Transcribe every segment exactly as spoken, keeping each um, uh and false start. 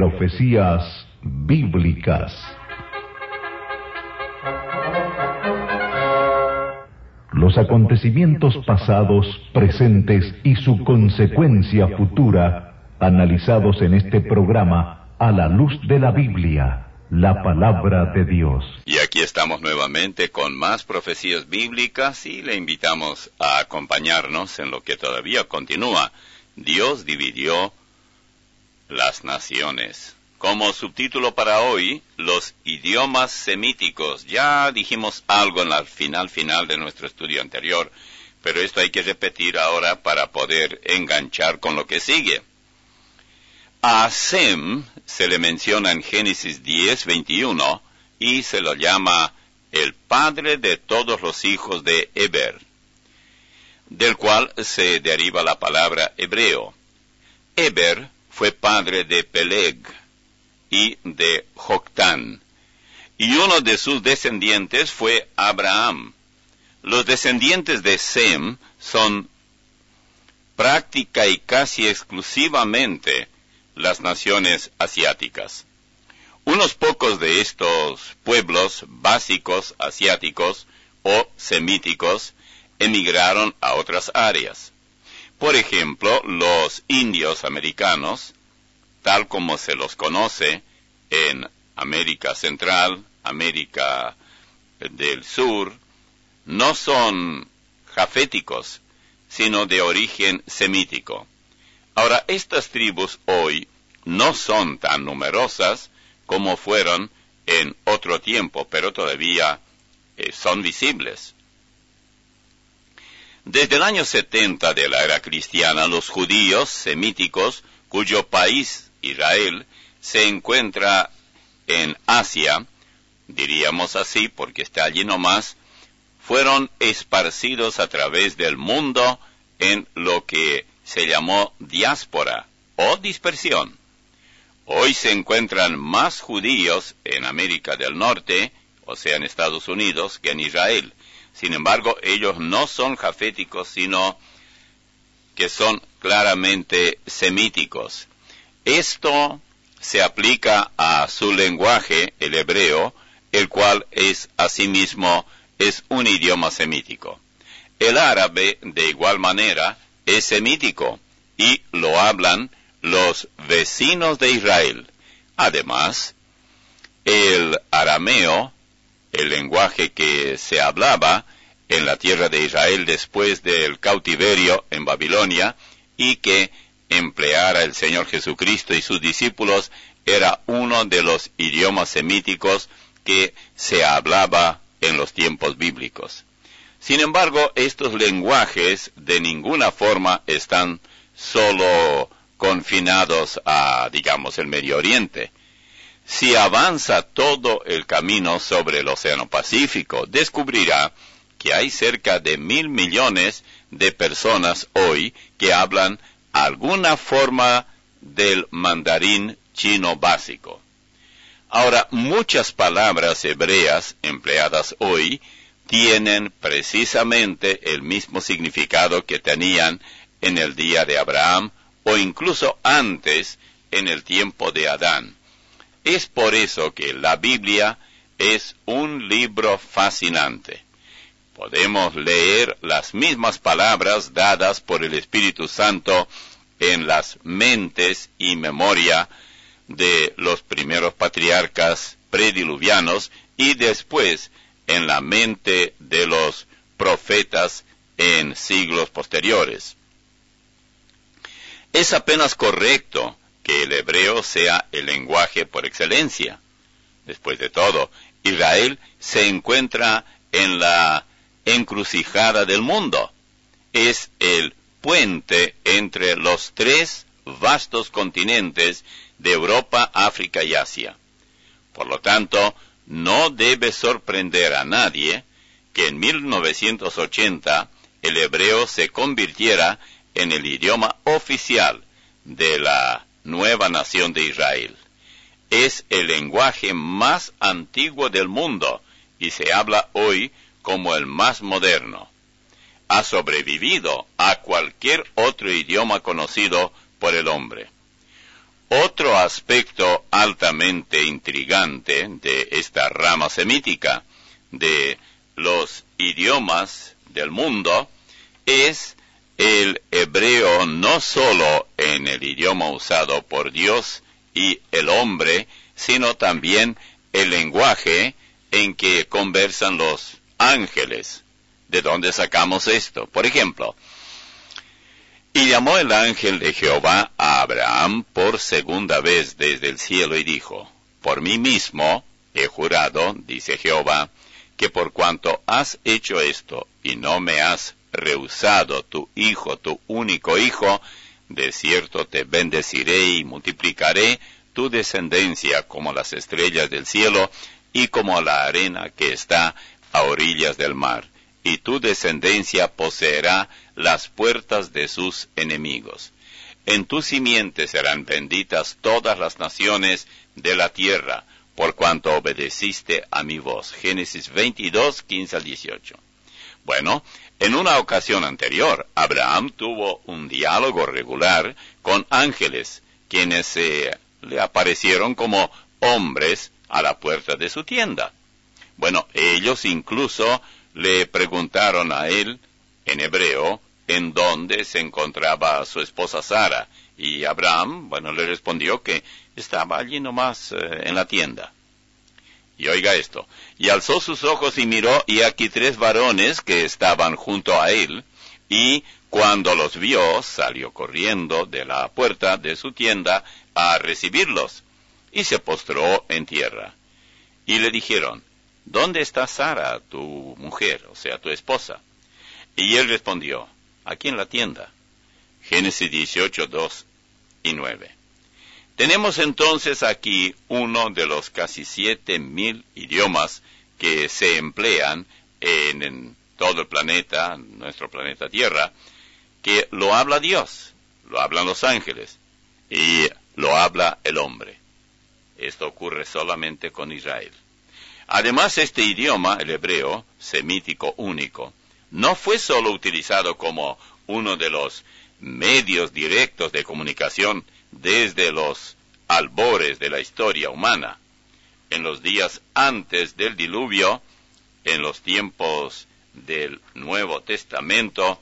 Profecías bíblicas. Los acontecimientos pasados, presentes y su consecuencia futura, analizados en este programa a la luz de la Biblia, la palabra de Dios. Y aquí estamos nuevamente con más profecías bíblicas y le invitamos a acompañarnos en lo que todavía continúa. Dios dividió las naciones. Como subtítulo para hoy, los idiomas semíticos. Ya dijimos algo en la final final de nuestro estudio anterior, pero esto hay que repetir ahora para poder enganchar con lo que sigue. A Sem se le menciona en Génesis diez, veintiuno, y se lo llama el padre de todos los hijos de Eber, del cual se deriva la palabra hebreo. Eber fue padre de Peleg y de Joctán, y uno de sus descendientes fue Abraham. Los descendientes de Sem son práctica y casi exclusivamente las naciones asiáticas. Unos pocos de estos pueblos básicos asiáticos o semíticos emigraron a otras áreas. Por ejemplo, los indios americanos, tal como se los conoce en América Central, América del Sur, no son jaféticos, sino de origen semítico. Ahora, estas tribus hoy no son tan numerosas como fueron en otro tiempo, pero todavía eh, son visibles. Desde el año setenta de la era cristiana, los judíos semíticos, cuyo país, Israel, se encuentra en Asia, diríamos así porque está allí nomás, fueron esparcidos a través del mundo en lo que se llamó diáspora o dispersión. Hoy se encuentran más judíos en América del Norte, o sea en Estados Unidos, que en Israel. Sin embargo, ellos no son jaféticos, sino que son claramente semíticos. Esto se aplica a su lenguaje, el hebreo, el cual es asimismo es un idioma semítico. El árabe, de igual manera, es semítico y lo hablan los vecinos de Israel. Además, el arameo, el lenguaje que se hablaba en la tierra de Israel después del cautiverio en Babilonia y que empleara el Señor Jesucristo y sus discípulos, era uno de los idiomas semíticos que se hablaba en los tiempos bíblicos. Sin embargo, estos lenguajes de ninguna forma están solo confinados a, digamos, el Medio Oriente. Si avanza todo el camino sobre el Océano Pacífico, descubrirá que hay cerca de mil millones de personas hoy que hablan alguna forma del mandarín chino básico. Ahora, muchas palabras hebreas empleadas hoy tienen precisamente el mismo significado que tenían en el día de Abraham o incluso antes en el tiempo de Adán. Es por eso que la Biblia es un libro fascinante. Podemos leer las mismas palabras dadas por el Espíritu Santo en las mentes y memoria de los primeros patriarcas prediluvianos y después en la mente de los profetas en siglos posteriores. Es apenas correcto que el hebreo sea el lenguaje por excelencia. Después de todo, Israel se encuentra en la encrucijada del mundo. Es el puente entre los tres vastos continentes de Europa, África y Asia. Por lo tanto, no debe sorprender a nadie que en mil novecientos ochenta el hebreo se convirtiera en el idioma oficial de la nueva nación de Israel. Es el lenguaje más antiguo del mundo y se habla hoy como el más moderno. Ha sobrevivido a cualquier otro idioma conocido por el hombre. Otro aspecto altamente intrigante de esta rama semítica de los idiomas del mundo es el hebreo, no solo en el idioma usado por Dios y el hombre, sino también el lenguaje en que conversan los ángeles. ¿De dónde sacamos esto? Por ejemplo, y llamó el ángel de Jehová a Abraham por segunda vez desde el cielo y dijo, por mí mismo he jurado, dice Jehová, que por cuanto has hecho esto y no me has rehusado tu hijo, tu único hijo, de cierto te bendeciré y multiplicaré tu descendencia como las estrellas del cielo y como la arena que está a orillas del mar, y tu descendencia poseerá las puertas de sus enemigos. En tu simiente serán benditas todas las naciones de la tierra, por cuanto obedeciste a mi voz. Génesis veintidós, quince al dieciocho. Bueno, en una ocasión anterior, Abraham tuvo un diálogo regular con ángeles, quienes se eh, le aparecieron como hombres a la puerta de su tienda. Bueno, ellos incluso le preguntaron a él, en hebreo, en dónde se encontraba su esposa Sara, y Abraham, bueno, le respondió que estaba allí nomás eh, en la tienda. Y oiga esto, y alzó sus ojos y miró, y aquí tres varones que estaban junto a él, y cuando los vio, salió corriendo de la puerta de su tienda a recibirlos, y se postró en tierra. Y le dijeron, ¿dónde está Sara, tu mujer, o sea, tu esposa? Y él respondió, aquí en la tienda. Génesis dieciocho, dos y nueve. Tenemos entonces aquí uno de los casi siete mil idiomas que se emplean en, en todo el planeta, nuestro planeta Tierra, que lo habla Dios, lo hablan los ángeles y lo habla el hombre. Esto ocurre solamente con Israel. Además, este idioma, el hebreo, semítico único, no fue solo utilizado como uno de los medios directos de comunicación desde los albores de la historia humana, en los días antes del diluvio, en los tiempos del Nuevo Testamento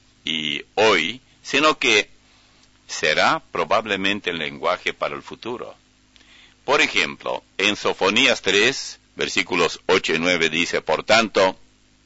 y hoy, sino que será probablemente el lenguaje para el futuro. Por ejemplo, en Sofonías tres, versículos ocho y nueve dice, por tanto,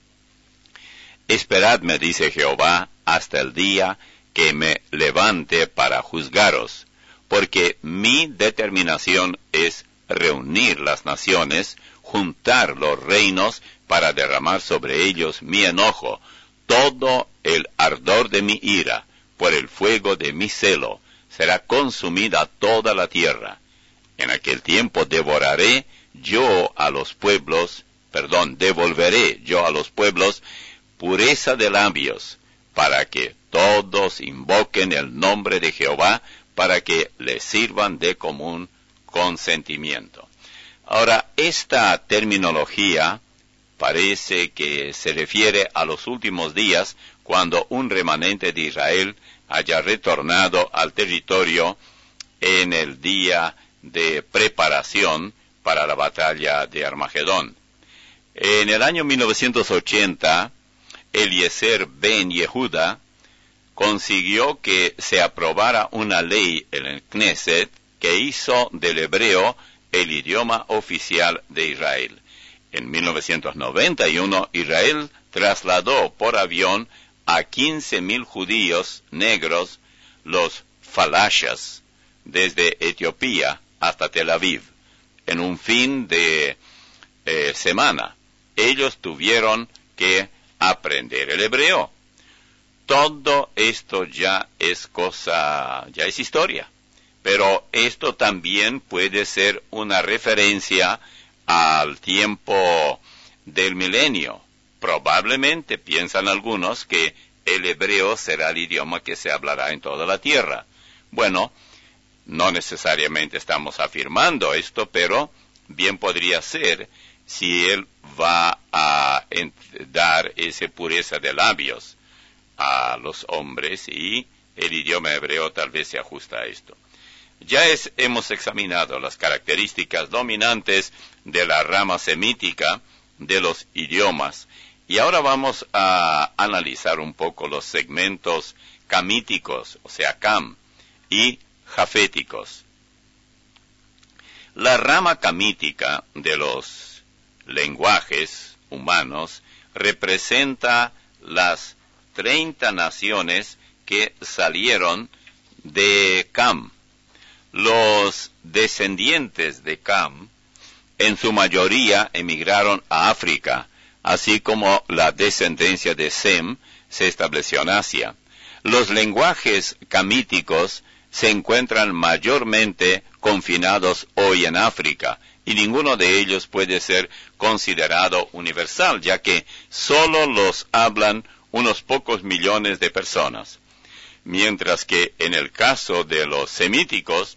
esperadme, dice Jehová, hasta el día que me levante para juzgaros, porque mi determinación es reunir las naciones, juntar los reinos, para derramar sobre ellos mi enojo, todo el ardor de mi ira, por el fuego de mi celo, será consumida toda la tierra. En aquel tiempo devoraré yo a los pueblos, perdón, devolveré yo a los pueblos pureza de labios, para que todos invoquen el nombre de Jehová, para que les sirvan de común consentimiento. Ahora, esta terminología parece que se refiere a los últimos días, cuando un remanente de Israel haya retornado al territorio en el día de preparación para la batalla de Armagedón. En el año mil novecientos ochenta, Eliezer ben Yehuda consiguió que se aprobara una ley en el Knesset que hizo del hebreo el idioma oficial de Israel. En mil novecientos noventa y uno, Israel trasladó por avión a quince mil judíos negros, los falashas, desde Etiopía hasta Tel Aviv. En un fin de eh, semana, ellos tuvieron que aprender el hebreo. Todo esto ya es cosa, ya es historia. Pero esto también puede ser una referencia al tiempo del milenio. Probablemente piensan algunos que el hebreo será el idioma que se hablará en toda la tierra. Bueno, no necesariamente estamos afirmando esto, pero bien podría ser si él va a dar esa pureza de labios a los hombres y el idioma hebreo tal vez se ajusta a esto. Ya es, hemos examinado las características dominantes de la rama semítica de los idiomas, y ahora vamos a analizar un poco los segmentos camíticos, o sea, cam, y jaféticos. La rama camítica de los lenguajes humanos representa las treinta naciones que salieron de Cam. Los descendientes de Cam, en su mayoría, emigraron a África, así como la descendencia de Sem se estableció en Asia. Los lenguajes camíticos se encuentran mayormente confinados hoy en África, y ninguno de ellos puede ser considerado universal, ya que solo los hablan unos pocos millones de personas. Mientras que en el caso de los semíticos,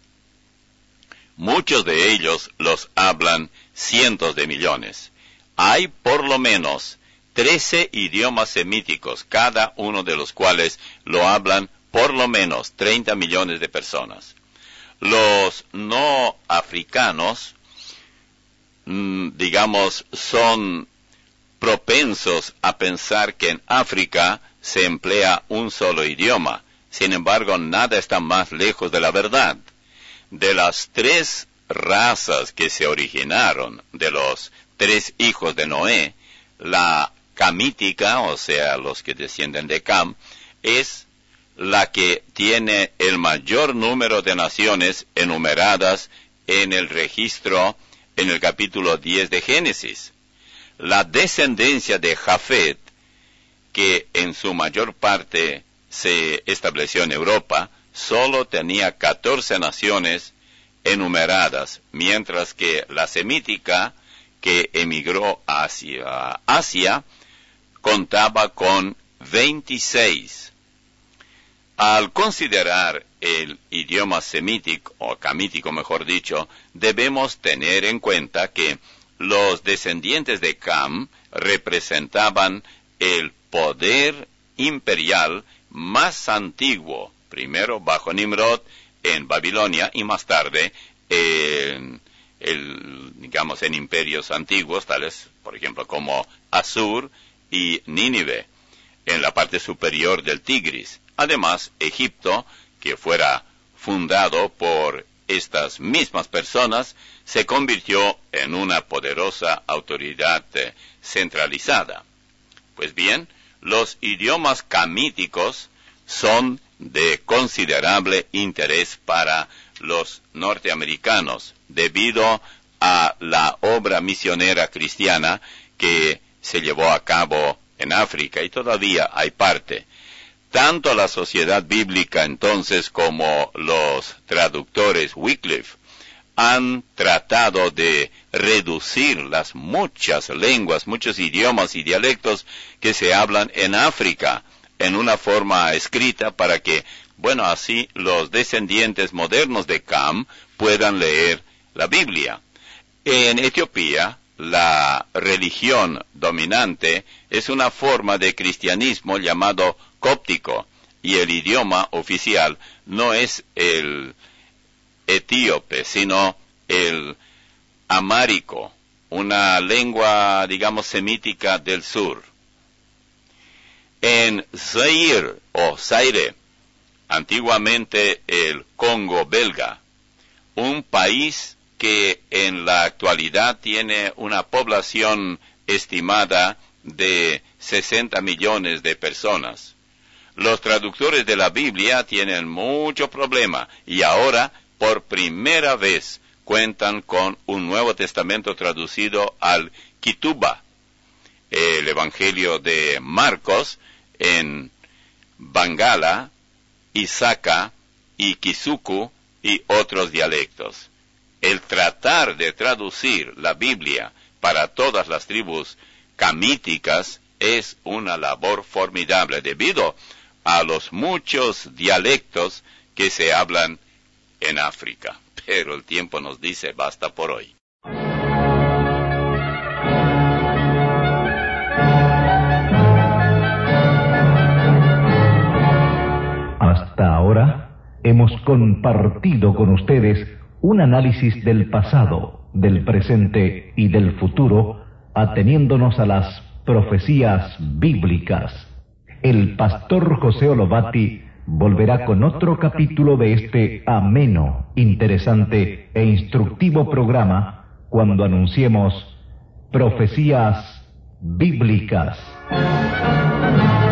muchos de ellos los hablan cientos de millones. Hay por lo menos trece idiomas semíticos, cada uno de los cuales lo hablan por lo menos treinta millones de personas. Los no africanos, digamos, son propensos a pensar que en África se emplea un solo idioma. Sin embargo, nada está más lejos de la verdad. De las tres razas que se originaron de los tres hijos de Noé, la camítica, o sea, los que descienden de Cam, es la que tiene el mayor número de naciones enumeradas en el registro en el capítulo diez de Génesis. La descendencia de Jafet, que en su mayor parte se estableció en Europa, solo tenía catorce naciones enumeradas, mientras que la semítica, que emigró hacia Asia, contaba con veintiséis. Al considerar el idioma semítico, o camítico mejor dicho, debemos tener en cuenta que los descendientes de Cam representaban el poder imperial más antiguo, primero bajo Nimrod en Babilonia y más tarde en, el, digamos, en imperios antiguos, tales, por ejemplo, como Asur y Nínive, en la parte superior del Tigris. Además, Egipto, que fuera fundado por estas mismas personas, se convirtió en una poderosa autoridad eh, centralizada. Pues bien, los idiomas camíticos son de considerable interés para los norteamericanos, debido a la obra misionera cristiana que se llevó a cabo en África, y todavía hay parte. Tanto la sociedad bíblica entonces como los traductores Wycliffe han tratado de reducir las muchas lenguas, muchos idiomas y dialectos que se hablan en África en una forma escrita para que, bueno, así los descendientes modernos de Cam puedan leer la Biblia. En Etiopía, la religión dominante es una forma de cristianismo llamado cóptico, y el idioma oficial no es el etíope, sino el amárico, una lengua, digamos, semítica del sur. En Zaire, o Zaire, antiguamente el Congo belga, un país que en la actualidad tiene una población estimada de sesenta millones de personas. Los traductores de la Biblia tienen mucho problema y ahora, por primera vez, cuentan con un Nuevo Testamento traducido al Kituba, el Evangelio de Marcos en Bangala, Isaka y Kisuku y otros dialectos. El tratar de traducir la Biblia para todas las tribus camíticas es una labor formidable debido a los muchos dialectos que se hablan en África. Pero el tiempo nos dice basta por hoy. Hasta ahora hemos compartido con ustedes un análisis del pasado, del presente y del futuro, ateniéndonos a las profecías bíblicas. El pastor José Olobati volverá con otro capítulo de este ameno, interesante e instructivo programa cuando anunciemos Profecías Bíblicas.